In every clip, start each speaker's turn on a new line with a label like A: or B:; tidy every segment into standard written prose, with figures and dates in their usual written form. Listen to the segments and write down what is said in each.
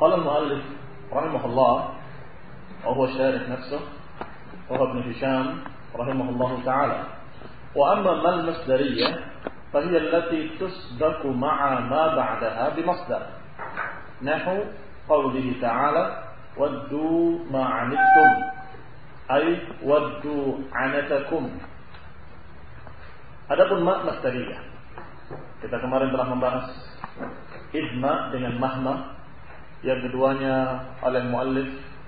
A: قال المؤلف رحمه الله وهو الشارح نفسه وهو ابن هشام رحمه الله تعالى وأما ما المصدرية فهي التي تسبق مع ما بعدها بمصدر نحو قوله تعالى ودوا ما عنتم أي ودوا عنتكم. Adapun ma masdariyah, kita kemarin telah membahas idma dengan mahma, yang keduanya oleh muallif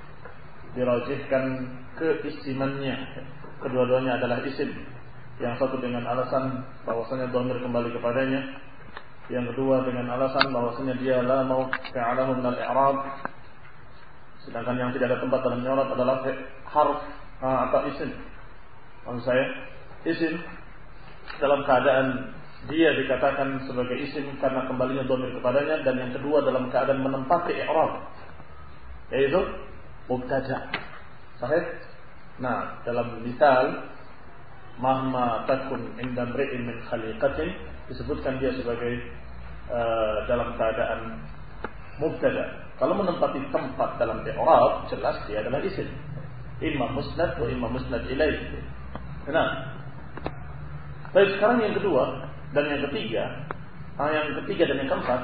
A: dirajihkan keisimannya. Kedua-duanya adalah isim. Yang satu dengan alasan bahwasanya dhamir kembali kepadanya, yang kedua dengan alasan bahwasanya dia la mauqi'alahu min al-i'rab. Sedangkan yang tidak ada tempat dalam i'rab adalah harf atau isim. Maksud saya, isim dalam keadaan dia dikatakan sebagai isim karena kembalinya dhamir kepadanya, dan yang kedua dalam keadaan menempati i'rab, yaitu mubtada'. Sahih? Nah, dalam misal mahma takun inda mri'in min khaliqatin, disebutkan dia sebagai dalam keadaan mubtada'. Kalau menempati tempat dalam i'rab, jelas dia adalah isim, imma musnad wa imma musnad ilaih. Nah, baik, sekarang yang kedua dan yang ketiga, dan yang keempat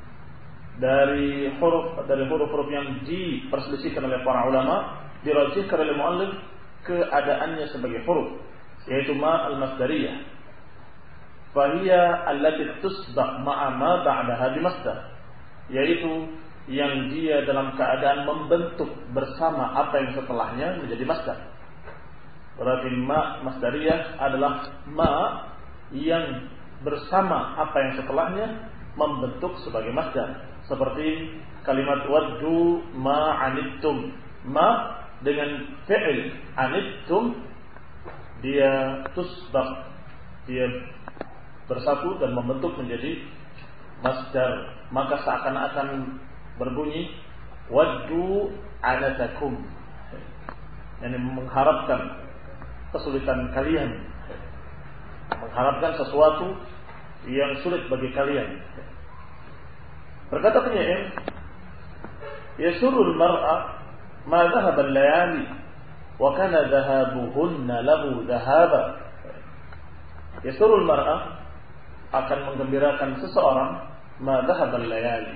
A: dari huruf-huruf yang diperselisihkan oleh para ulama, dirajihkan oleh muallif keadaannya sebagai huruf, yaitu ma al-masdariyah. Fahiya allati tusbaq ma'a ma ba'daha bimasdar, yaitu yang dia dalam keadaan membentuk bersama apa yang setelahnya menjadi masdar. Berarti ma masdariyah adalah ma yang bersama apa yang setelahnya membentuk sebagai masdar. Seperti kalimat waddu ma anittum. Ma dengan fi'il anittum, dia tusbaq, dia bersatu dan membentuk menjadi masdar. Maka seakan-akan berbunyi waddu anatakum, yang mengharapkan kesulitan kalian, mengharapkan sesuatu yang sulit bagi kalian. Berkata penyair, yasurul mar'a ma dhahaba al-layali wa kana dhahabuhunna lahu dhahaba. Yasurul mar'a, akan menggembirakan seseorang, ma dhahaba al-layali,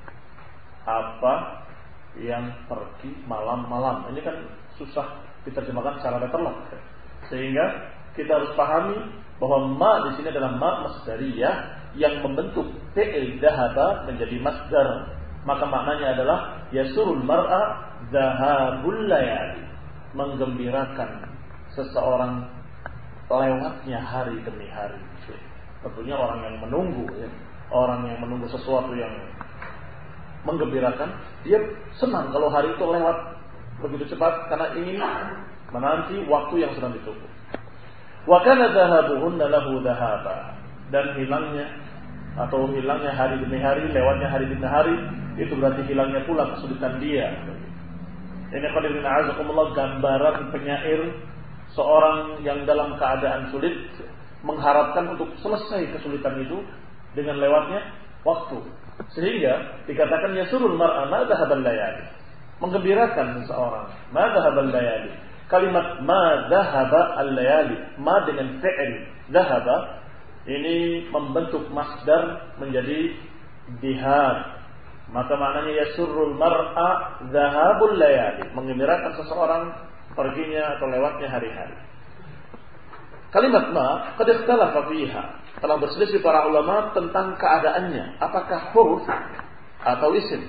A: apa yang pergi malam-malam. Ini kan susah diterjemahkan secara letterlock, sehingga kita harus pahami bahwa ma di sini adalah ma masdariyah yang membentuk fi'il dhahaba menjadi masdar. Maka maknanya adalah yasurul mar'a dhahabul layali, menggembirakan seseorang lewatnya hari demi hari. Tentunya orang yang menunggu, orang yang menunggu sesuatu yang menggembirakan, dia senang kalau hari itu lewat begitu cepat karena ingin menanti waktu yang sedang ditunggu. Wa kana dhahabuhunna lahu dhahaba, dan hilangnya hari demi hari, lewatnya hari demi hari, itu berarti hilangnya pula kesulitan dia. Ini qadirin a'azakumullah gambaran penyair seorang yang dalam keadaan sulit mengharapkan untuk selesai kesulitan itu dengan lewatnya waktu. Sehingga dikatakan yasurul mar'a ma dhahabal layali, menggembirakan seseorang, ma dhahabal layali. Kalimat ma dhahaba al-layali, ma dengan fi'il dhahaba, ini membentuk masdar menjadi dhihab. Maka maknanya yasurul mar'a dhahabul layali, menggembirakan seseorang perginya atau lewatnya hari-hari. Kalimat ma qad ikhtalafa fiha, telah berselisih para ulama tentang keadaannya, apakah huruf atau isim.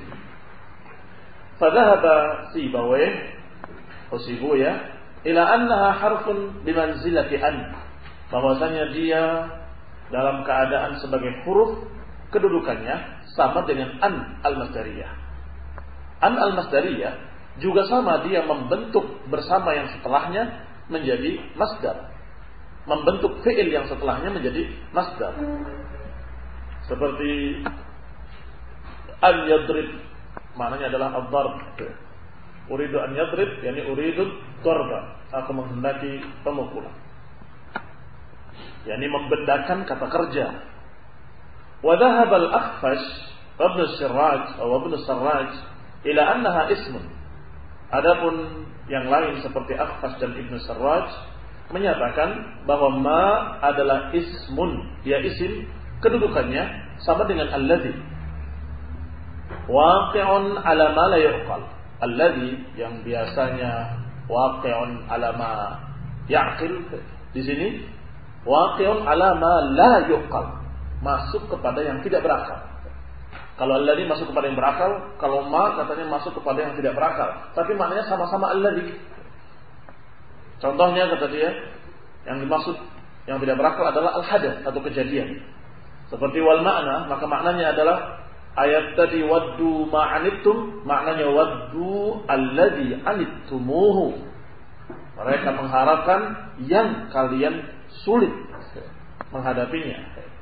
A: Fadhahaba Sibawayh ila annaha harfun bimanzilati an, bahwasanya dia dalam keadaan sebagai huruf, kedudukannya sama dengan an al-masdariyah. An al-masdariyah juga sama, dia membentuk bersama yang setelahnya menjadi masdar, membentuk fi'il yang setelahnya menjadi masdar. Seperti an yadrib, maknanya adalah ad-darb. Uridu an yadrib, yani uridu darba, aku menghendaki pemukulan, yani membedakan kata kerja. Wa dhahaba al-Akhfash Ibn Sirraj ila annaha ismun. Adapun yang lain seperti Akhfash dan Ibnu Sarraj menyatakan bahwa ma adalah ismun, dia isim, kedudukannya sama dengan alladhi. Waqi'un ala ma la yuqal. Alladhi yang biasanya waqi'un ala ma ya'qil, di sini waqi'un ala ma la yuqal, masuk kepada yang tidak berakal. Kalau alladhi masuk kepada yang berakal, kalau ma katanya masuk kepada yang tidak berakal, tapi maknanya sama-sama alladhi. Contohnya kata dia, yang dimaksud yang tidak berakal adalah al-hadath atau kejadian. Seperti wal makna, maka maknanya adalah ayat tadi waddu ma'anittum, maknanya waddu alladhi anittumuhu. Mereka mengharapkan yang kalian sulit menghadapinya.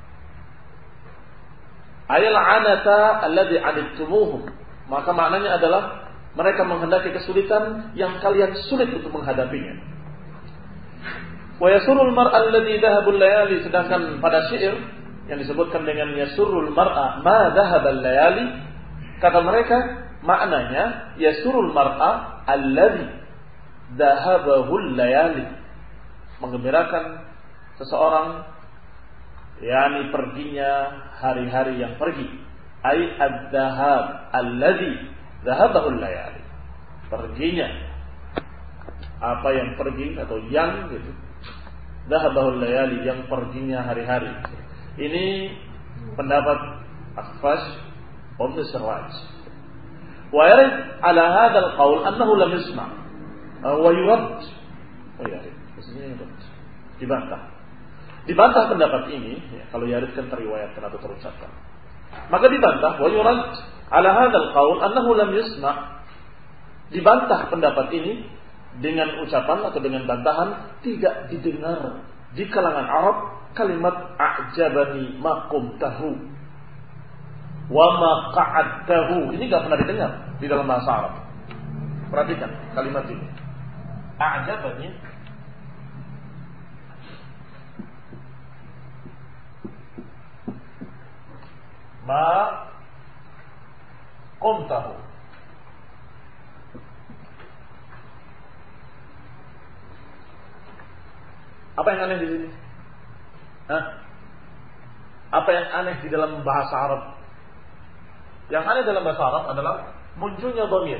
A: Ayal anata alladhi anittumuhu, maka maknanya adalah mereka menghendaki kesulitan yang kalian sulit untuk menghadapinya. Wa yasurul mar'a alladhi dhahabul layali, sedangkan pada syair yang disebutkan dengan yasurul mar'a ma dhahabal layali, kata mereka maknanya yasurul mar'a alladhi dhahabul layali, menggembirakan seseorang yakni perginya hari-hari yang pergi, ai ad-dhahab alladhi dhahabul layali, perginya apa yang pergi atau yang gitu, dhahabul layali, yang perginya hari-hari. Ini pendapat Akhfash wa Ibnu Sarraj. Wa yarid ala hadzal qaul annahu lam yusma' wa yurad. Maksudnya dibantah pendapat ini, ya, kalau yaridkan teriwayatkan atau terucapkan. Maka dibantah wa yurad ala hadzal qaul annahu lam yusma'. Dibantah pendapat ini dengan ucapan atau dengan bantahan tidak didengar di kalangan Arab kalimat a'jabani ma qumtahu wa ma qa'adtahu. Ini enggak pernah didengar di dalam bahasa Arab. Perhatikan kalimat ini. A'jabani ma qumtahu. Apa yang aneh di sini? Apa yang aneh di dalam bahasa Arab? Yang aneh dalam bahasa Arab adalah munculnya dhamir.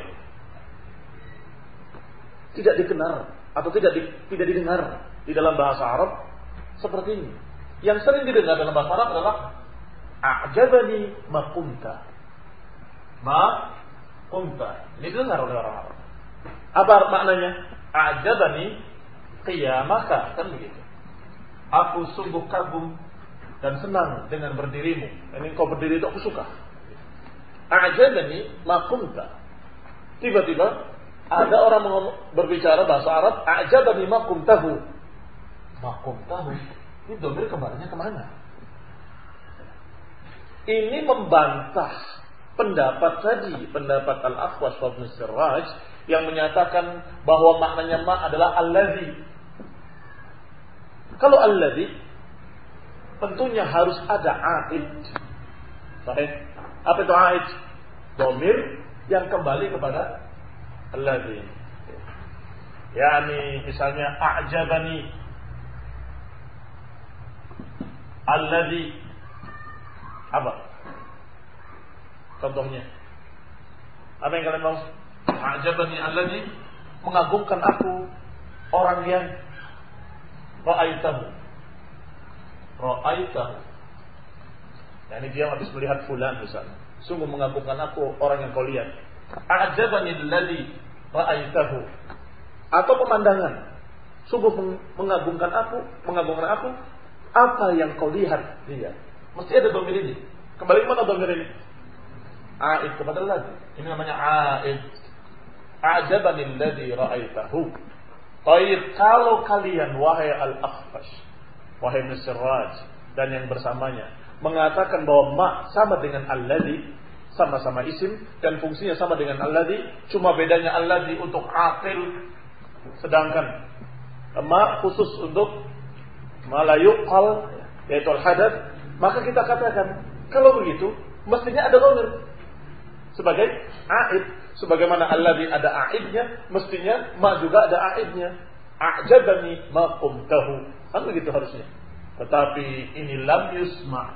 A: Tidak dikenal atau tidak didengar di dalam bahasa Arab seperti ini. Yang sering didengar dalam bahasa Arab adalah a'jabani ma qumta. Ma qumta. Ini didengar oleh orang Arab. Apa maknanya? A'jabani qiyamaka, kan begitu. Aku sungguh kagum dan senang dengan berdirimu. Ini kau berdiri itu aku suka. A'jabani ma qumta. Tiba-tiba ada orang berbicara bahasa Arab, a'jabani ma qumtahu. Ma qumtahu. Ini dhamir kembalinya kemana? Ini membantah pendapat tadi, pendapat Al-Akhwas wa Ibnu Sarraj yang menyatakan bahwa maknanya ma adalah alladzi. Kalau alladzi tentunya harus ada aid. Sahih? Apa itu aid? Dhamir yang kembali kepada alladzi. Yani misalnya a'jabani alladzi, apa contohnya? Apa yang kalian mau? A'jabani alladzi, mengagumkan aku orang yang ra'aitahu. Yani dia habis melihat fulan misalnya, sungguh mengagumkan aku orang yang kau lihat. A'jabani alladzi ra'aitahu. Atau pemandangan, sungguh mengagumkan aku apa yang kau lihat dia. Mesti ada dhamir ini. Kembali mana dhamir ini? A'id kepada alladzi. Ini namanya a'id. A'jabani alladzi ra'aitahu. Baik, kalau kalian wahai Al-Akhfash, wahai Ibnu Sarraj dan yang bersamanya mengatakan bahwa ma sama dengan alladzi, sama-sama isim dan fungsinya sama dengan alladzi, cuma bedanya alladzi untuk aqil, sedangkan ma khusus untuk ma la yuqal, yaitu al-hadath, maka kita katakan kalau begitu mestinya ada dhamir. sebagai a'id. Sebagaimana alladzi ada a'idnya, mestinya ma juga ada a'idnya. A'jabani ma qumtahu. Kan begitu harusnya. Tetapi ini lam yusma'.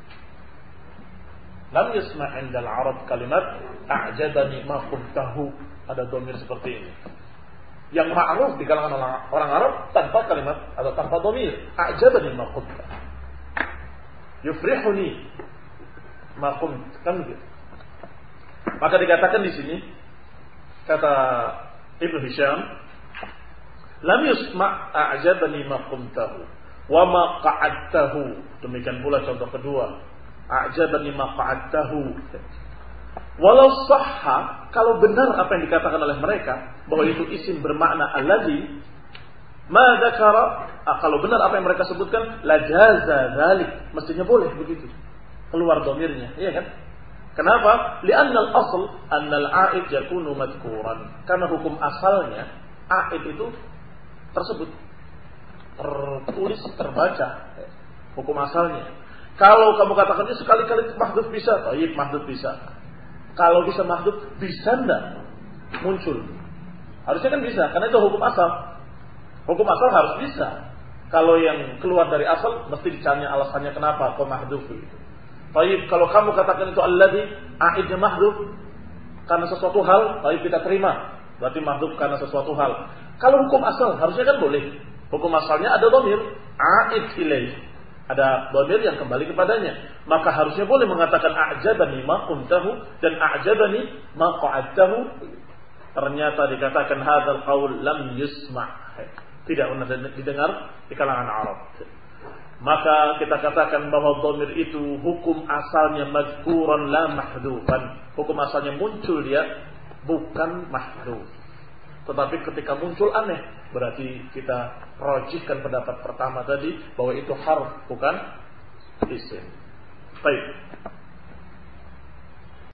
A: Lam yusma' 'inda al-'arab kalimat a'jabani ma qumtahu. Ada dhamir seperti ini. Yang ma'ruf di kalangan orang Arab tanpa kalimat atau tanpa dhamir. A'jabani ma qumtahu. Yufrihuni ma qumt. Kan begitu. Maka dikatakan di sini kata Ibnu Hisham, lam yusma' a'jabani ma qumtahu wa ma qa'adtahu. Demikian pula contoh kedua, a'jabani ma qa'adtahu. Walau sahha, kalau benar apa yang dikatakan oleh mereka bahwa itu isim bermakna allazi ma dzakara, kalau benar apa yang mereka sebutkan la jaza dzalik, mestinya boleh begitu. Keluar dhamirnya, iya kan? Kenapa? Li'anna al-asl anna al-a'id yakunu madhkuran. Karena hukum asalnya a'id itu tersebut, tertulis, terbaca. Hukum asalnya. Kalau kamu katakan ini sekali-kali mahdhuf bisa, baik mahdhuf bisa. Kalau bisa mahdhuf, bisa enggak muncul? Harusnya kan bisa, karena itu hukum asal. Hukum asal harus bisa. Kalau yang keluar dari asal, mesti dicari alasannya kenapa kok mahdhuf gitu. Baik, kalau kamu katakan itu alladzi a'idnya mahdhuf karena sesuatu hal, baik kita terima. Berarti mahdhuf karena sesuatu hal. Kalau hukum asal harusnya kan boleh. Hukum asalnya ada dhamir a'id ilaih. Ada dhamir yang kembali kepadanya. Maka harusnya boleh mengatakan a'jabani ma qumtahu dan a'jabani ma qa'adtahu. Ternyata dikatakan hadzal qaul lam yusma'. Tidak pernah didengar di kalangan Arab. Maka kita katakan bahwa dhamir itu hukum asalnya madhkuran la mahdhufan. Hukum asalnya muncul dia, bukan mahdhuf. Tetapi ketika muncul aneh, berarti kita rajihkan pendapat pertama tadi bahwa itu harf bukan isim. Baik.